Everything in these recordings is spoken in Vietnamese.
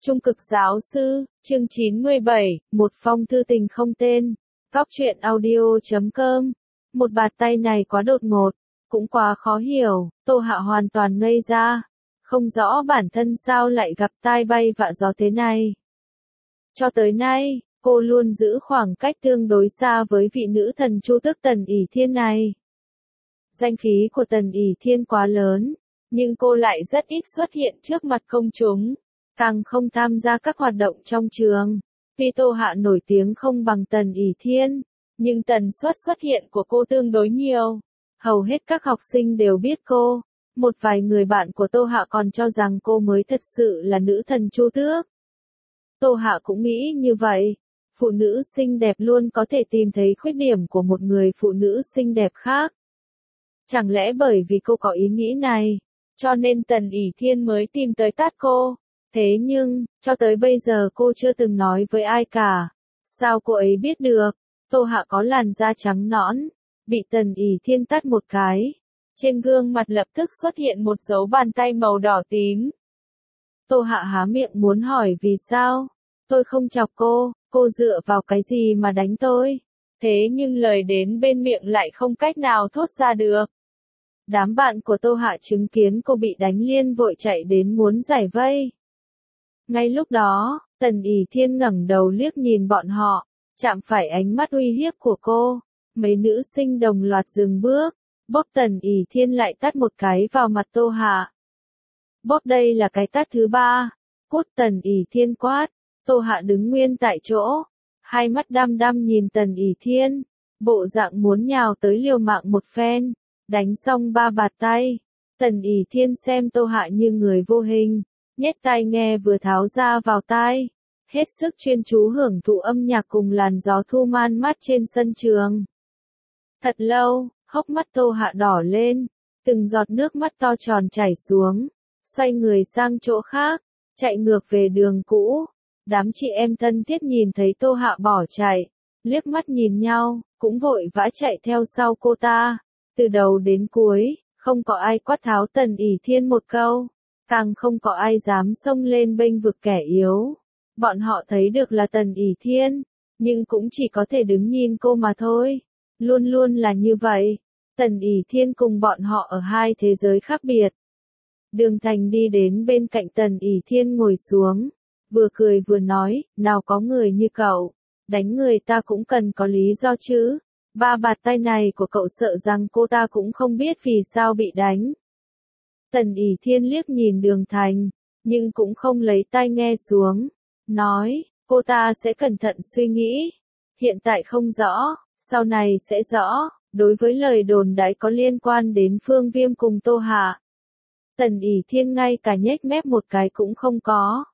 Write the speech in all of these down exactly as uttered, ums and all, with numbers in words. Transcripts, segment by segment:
Trung cực giáo sư, chương chín mươi bảy, một phong thư tình không tên. Góc truyện audio chấm com. Một bạt tay này quá đột ngột, cũng quá khó hiểu, Tô Hạ hoàn toàn ngây ra. Không rõ bản thân sao lại gặp tai bay vạ gió thế này. Cho tới nay, cô luôn giữ khoảng cách tương đối xa với vị nữ thần Chu Tước Tần ỷ Thiên này. Danh khí của Tần ỷ Thiên quá lớn, nhưng cô lại rất ít xuất hiện trước mặt công chúng, càng không tham gia các hoạt động trong trường. Tuy Tô Hạ nổi tiếng không bằng Tần ỷ Thiên, nhưng tần suất xuất hiện của cô tương đối nhiều. Hầu hết các học sinh đều biết cô. Một vài người bạn của Tô Hạ còn cho rằng cô mới thật sự là nữ thần Chu Tước. Tô Hạ cũng nghĩ như vậy. Phụ nữ xinh đẹp luôn có thể tìm thấy khuyết điểm của một người phụ nữ xinh đẹp khác. Chẳng lẽ bởi vì cô có ý nghĩ này, cho nên Tần ỷ Thiên mới tìm tới tát cô? Thế nhưng, cho tới bây giờ cô chưa từng nói với ai cả. Sao cô ấy biết được? Tô Hạ có làn da trắng nõn, bị Tần ỷ Thiên tát một cái. Trên gương mặt lập tức xuất hiện một dấu bàn tay màu đỏ tím. Tô Hạ há miệng muốn hỏi vì sao? Tôi không chọc cô, cô dựa vào cái gì mà đánh tôi? Thế nhưng lời đến bên miệng lại không cách nào thốt ra được. Đám bạn của Tô Hạ chứng kiến cô bị đánh liên vội chạy đến muốn giải vây. Ngay lúc đó, Tần ỷ Thiên ngẩng đầu liếc nhìn bọn họ, chạm phải ánh mắt uy hiếp của cô. Mấy nữ sinh đồng loạt dừng bước, bóp Tần ỷ Thiên lại tát một cái vào mặt Tô Hạ. Bóp đây là cái tát thứ ba. Cút, Tần ỷ Thiên quát. Tô Hạ đứng nguyên tại chỗ, hai mắt đăm đăm nhìn Tần ỷ Thiên, bộ dạng muốn nhào tới liều mạng một phen. Đánh xong ba bạt tay, Tần ỷ Thiên xem Tô Hạ như người vô hình, nhét tai nghe vừa tháo ra vào tai, hết sức chuyên chú hưởng thụ âm nhạc cùng làn gió thu man mát trên sân trường. Thật lâu, hốc mắt Tô Hạ đỏ lên, từng giọt nước mắt to tròn chảy xuống, xoay người sang chỗ khác, chạy ngược về đường cũ. Đám chị em thân thiết nhìn thấy Tô Hạ bỏ chạy, liếc mắt nhìn nhau, cũng vội vã chạy theo sau cô ta. Từ đầu đến cuối, không có ai quát tháo Tần ỷ Thiên một câu, càng không có ai dám xông lên bênh vực kẻ yếu. Bọn họ thấy được là Tần ỷ Thiên, nhưng cũng chỉ có thể đứng nhìn cô mà thôi. Luôn luôn là như vậy, Tần ỷ Thiên cùng bọn họ ở hai thế giới khác biệt. Đường Thành đi đến bên cạnh Tần ỷ Thiên ngồi xuống, vừa cười vừa nói, nào có người như cậu, đánh người ta cũng cần có lý do chứ. Ba bạt tay này của cậu sợ rằng cô ta cũng không biết vì sao bị đánh. Tần ỷ Thiên liếc nhìn Đường Thành, nhưng cũng không lấy tai nghe xuống, nói, cô ta sẽ cẩn thận suy nghĩ. Hiện tại không rõ, sau này sẽ rõ. Đối với lời đồn đãi có liên quan đến Phương Viêm cùng Tô Hạ, Tần ỷ Thiên ngay cả nhếch mép một cái cũng không có.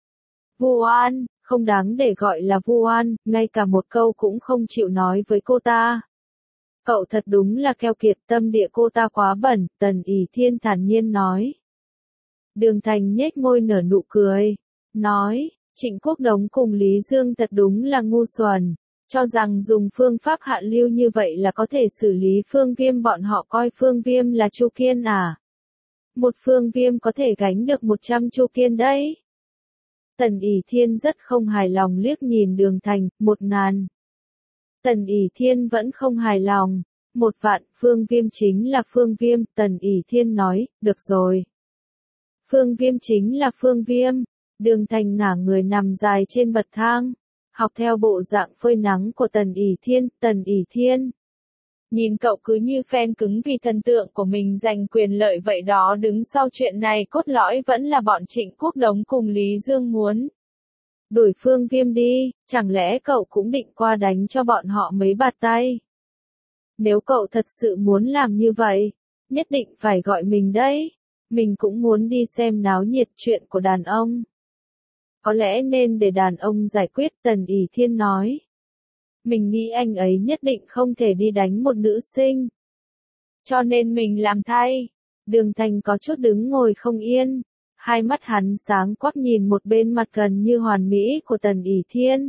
Vu oan, không đáng để gọi là vu oan, ngay cả một câu cũng không chịu nói với cô ta. Cậu thật đúng là keo kiệt, tâm địa cô ta quá bẩn, Tần ỷ Thiên thản nhiên nói. Đường Thành nhếch môi nở nụ cười, nói, Trịnh Quốc Đống cùng Lý Dương thật đúng là ngu xuẩn, cho rằng dùng phương pháp hạ lưu như vậy là có thể xử lý Phương Viêm. Bọn họ coi Phương Viêm là Chu Kiên à? Một Phương Viêm có thể gánh được một trăm Chu Kiên đấy. Tần ỷ Thiên rất không hài lòng liếc nhìn Đường Thành, một ngàn. Tần ỷ Thiên vẫn không hài lòng, một vạn. Phương Viêm chính là Phương Viêm, Tần ỷ Thiên nói, được rồi. Phương Viêm chính là Phương Viêm. Đường Thành ngả người nằm dài trên bậc thang, học theo bộ dạng phơi nắng của Tần ỷ Thiên. Tần ỷ Thiên, nhìn cậu cứ như phen cứng vì thần tượng của mình giành quyền lợi vậy đó. Đứng sau chuyện này cốt lõi vẫn là bọn Trịnh Quốc Đống cùng Lý Dương muốn đuổi Phương Viêm đi. Chẳng lẽ cậu cũng định qua đánh cho bọn họ mấy bạt tay? Nếu cậu thật sự muốn làm như vậy, nhất định phải gọi mình đấy. Mình cũng muốn đi xem náo nhiệt. Chuyện của đàn ông có lẽ nên để đàn ông giải quyết, Tần ỷ Thiên nói. Mình nghĩ anh ấy nhất định không thể đi đánh một nữ sinh, cho nên mình làm thay. Đường Thành có chút đứng ngồi không yên, hai mắt hắn sáng quắc nhìn một bên mặt gần như hoàn mỹ của Tần ỷ Thiên.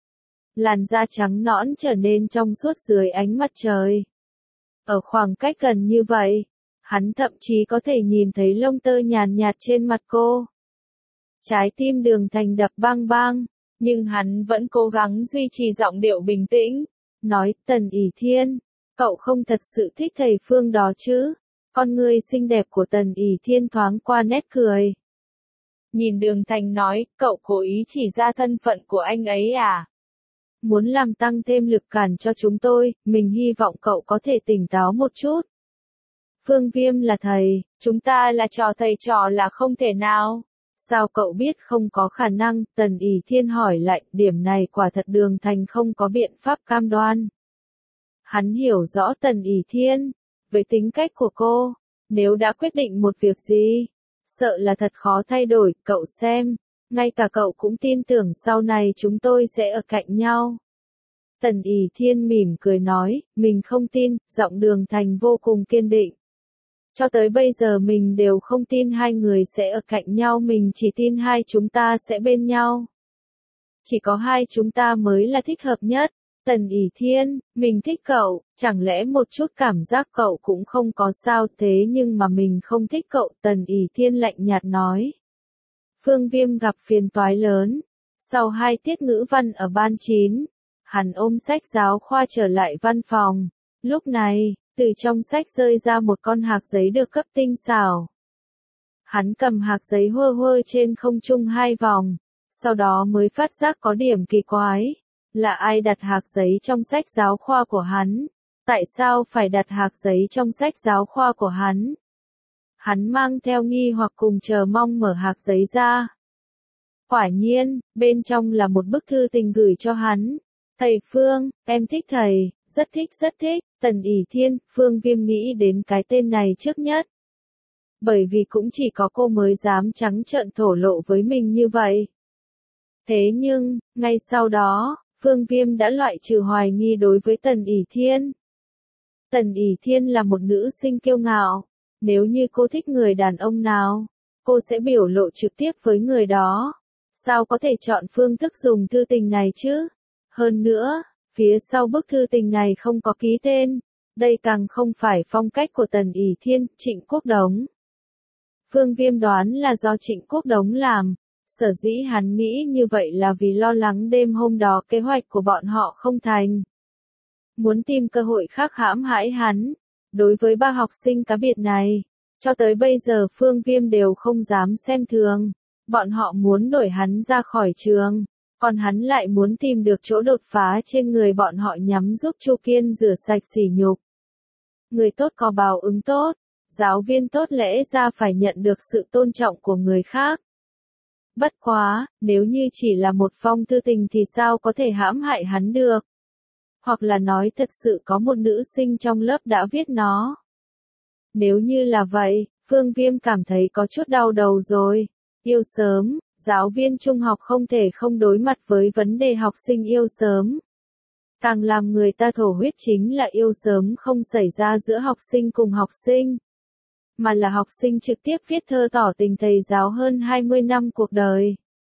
Làn da trắng nõn trở nên trong suốt dưới ánh mặt trời. Ở khoảng cách gần như vậy, hắn thậm chí có thể nhìn thấy lông tơ nhàn nhạt trên mặt cô. Trái tim Đường Thành đập bang bang, nhưng hắn vẫn cố gắng duy trì giọng điệu bình tĩnh, nói, Tần ỷ Thiên, cậu không thật sự thích thầy Phương đó chứ? Con ngươi xinh đẹp của Tần ỷ Thiên thoáng qua nét cười. Nhìn Đường Thành nói, cậu cố ý chỉ ra thân phận của anh ấy à? Muốn làm tăng thêm lực cản cho chúng tôi, mình hy vọng cậu có thể tỉnh táo một chút. Phương Viêm là thầy, chúng ta là trò thầy trò là không thể nào. Sao cậu biết không có khả năng? Tần ỷ Thiên hỏi lại, điểm này quả thật Đường Thành không có biện pháp cam đoan. Hắn hiểu rõ Tần ỷ Thiên, với tính cách của cô, nếu đã quyết định một việc gì, sợ là thật khó thay đổi, cậu xem, ngay cả cậu cũng tin tưởng sau này chúng tôi sẽ ở cạnh nhau. Tần ỷ Thiên mỉm cười nói, mình không tin, giọng Đường Thành vô cùng kiên định. Cho tới bây giờ mình đều không tin hai người sẽ ở cạnh nhau, mình chỉ tin hai chúng ta sẽ bên nhau. Chỉ có hai chúng ta mới là thích hợp nhất. Tần ỷ Thiên, mình thích cậu, chẳng lẽ một chút cảm giác cậu cũng không có sao thế nhưng mà mình không thích cậu, Tần ỷ Thiên lạnh nhạt nói. Phương Viêm gặp phiền toái lớn. Sau hai tiết ngữ văn ở ban chín, hắn ôm sách giáo khoa trở lại văn phòng. Lúc này, từ trong sách rơi ra một con hạc giấy được cấp tinh xảo. Hắn cầm hạc giấy hơ hơ trên không trung hai vòng, sau đó mới phát giác có điểm kỳ quái. Là ai đặt hạc giấy trong sách giáo khoa của hắn? Tại sao phải đặt hạc giấy trong sách giáo khoa của hắn? Hắn mang theo nghi hoặc cùng chờ mong mở hạc giấy ra. Quả nhiên, bên trong là một bức thư tình gửi cho hắn. Thầy Phương, em thích thầy, rất thích rất thích. Tần ỷ Thiên, Phương Viêm nghĩ đến cái tên này trước nhất. Bởi vì cũng chỉ có cô mới dám trắng trợn thổ lộ với mình như vậy. Thế nhưng, ngay sau đó, Phương Viêm đã loại trừ hoài nghi đối với Tần ỷ Thiên. Tần ỷ Thiên là một nữ sinh kiêu ngạo. Nếu như cô thích người đàn ông nào, cô sẽ biểu lộ trực tiếp với người đó. Sao có thể chọn phương thức dùng thư tình này chứ? Hơn nữa, phía sau bức thư tình này không có ký tên. Đây càng không phải phong cách của Tần ỷ Thiên, Trịnh Quốc Đống. Phương Viêm đoán là do Trịnh Quốc Đống làm. Sở dĩ hắn nghĩ như vậy là vì lo lắng đêm hôm đó kế hoạch của bọn họ không thành. Muốn tìm cơ hội khác hãm hại hắn. Đối với ba học sinh cá biệt này, cho tới bây giờ Phương Viêm đều không dám xem thường. Bọn họ muốn đuổi hắn ra khỏi trường, còn hắn lại muốn tìm được chỗ đột phá trên người bọn họ nhằm giúp Chu Kiên rửa sạch sỉ nhục. Người tốt có báo ứng tốt, giáo viên tốt lẽ ra phải nhận được sự tôn trọng của người khác. Bất quá, nếu như chỉ là một phong thư tình thì sao có thể hãm hại hắn được? Hoặc là nói thật sự có một nữ sinh trong lớp đã viết nó. Nếu như là vậy, Phương Viêm cảm thấy có chút đau đầu rồi. Yêu sớm, giáo viên trung học không thể không đối mặt với vấn đề học sinh yêu sớm. Càng làm người ta thổ huyết chính là yêu sớm không xảy ra giữa học sinh cùng học sinh, mà là học sinh trực tiếp viết thơ tỏ tình thầy giáo hơn hai mươi năm cuộc đời.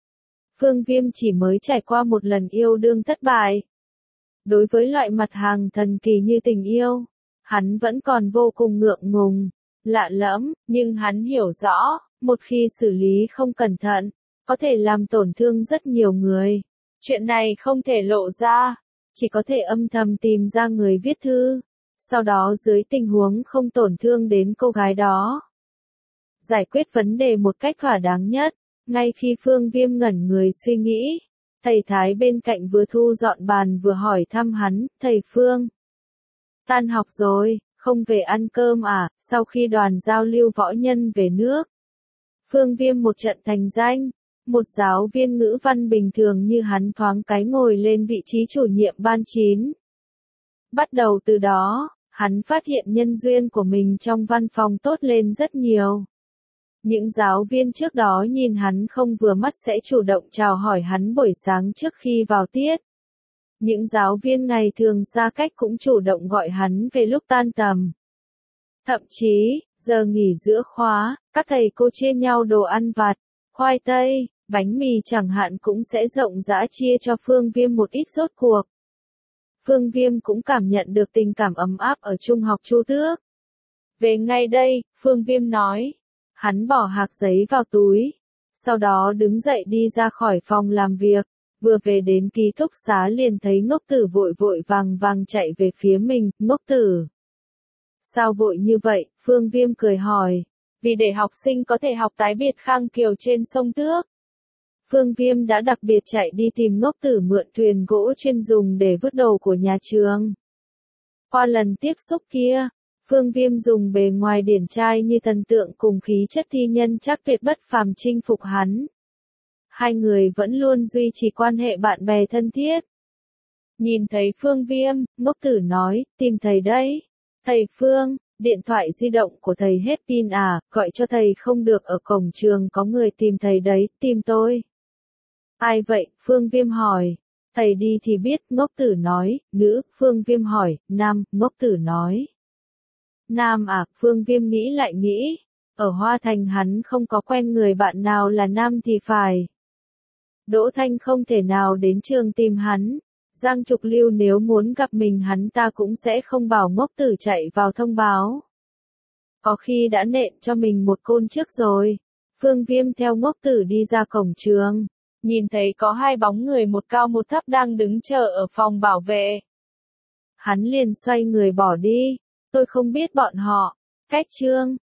Phương Viêm chỉ mới trải qua một lần yêu đương thất bại. Đối với loại mặt hàng thần kỳ như tình yêu, hắn vẫn còn vô cùng ngượng ngùng, lạ lẫm, nhưng hắn hiểu rõ, một khi xử lý không cẩn thận, có thể làm tổn thương rất nhiều người. Chuyện này không thể lộ ra, chỉ có thể âm thầm tìm ra người viết thư, sau đó dưới tình huống không tổn thương đến cô gái đó, giải quyết vấn đề một cách thỏa đáng nhất. Ngay khi Phương Viêm ngẩn người suy nghĩ, thầy Thái bên cạnh vừa thu dọn bàn vừa hỏi thăm hắn, thầy Phương, tan học rồi, không về ăn cơm à? Sau khi đoàn giao lưu võ nhân về nước, Phương Viêm một trận thành danh, một giáo viên ngữ văn bình thường như hắn thoáng cái ngồi lên vị trí chủ nhiệm ban chín. Bắt đầu từ đó, hắn phát hiện nhân duyên của mình trong văn phòng tốt lên rất nhiều. Những giáo viên trước đó nhìn hắn không vừa mắt sẽ chủ động chào hỏi hắn buổi sáng trước khi vào tiết. Những giáo viên ngày thường xa cách cũng chủ động gọi hắn về lúc tan tầm. Thậm chí, giờ nghỉ giữa khóa, các thầy cô chia nhau đồ ăn vặt, khoai tây, bánh mì chẳng hạn cũng sẽ rộng rãi chia cho Phương Viêm một ít rốt cuộc. Phương Viêm cũng cảm nhận được tình cảm ấm áp ở trung học Chu Tước. Về ngay đây, Phương Viêm nói. Hắn bỏ hạc giấy vào túi. sau đó đứng dậy đi ra khỏi phòng làm việc, vừa về đến ký túc xá liền thấy Ngốc Tử vội vội vàng vàng chạy về phía mình. Ngốc Tử, sao vội như vậy? Phương Viêm cười hỏi. Vì để học sinh có thể học tái biệt Khang Kiều trên sông Tước. Phương Viêm đã đặc biệt chạy đi tìm Ngốc Tử mượn thuyền gỗ chuyên dùng để vứt đồ của nhà trường. Qua lần tiếp xúc kia, Phương Viêm dùng bề ngoài điển trai như thần tượng cùng khí chất thi nhân chắc tuyệt bất phàm chinh phục hắn. Hai người vẫn luôn duy trì quan hệ bạn bè thân thiết. Nhìn thấy Phương Viêm, Ngốc Tử nói, tìm thầy đấy. Thầy Phương, điện thoại di động của thầy hết pin à, gọi cho thầy không được, ở cổng trường có người tìm thầy đấy, tìm tôi. Ai vậy? Phương Viêm hỏi. Thầy đi thì biết, Ngốc Tử nói. Nữ? Phương Viêm hỏi. Nam? Ngốc Tử nói. Nam à? Phương Viêm nghĩ lại nghĩ. Ở Hoa Thành hắn không có quen người bạn nào là nam thì phải. Đỗ Thanh không thể nào đến trường tìm hắn. Giang Trục Lưu nếu muốn gặp mình hắn ta cũng sẽ không bảo Ngốc Tử chạy vào thông báo. Có khi đã nện cho mình một côn trước rồi. Phương Viêm theo Ngốc Tử đi ra cổng trường. Nhìn thấy có hai bóng người một cao một thấp đang đứng chờ ở phòng bảo vệ. Hắn liền xoay người bỏ đi. Tôi không biết bọn họ. Cách chương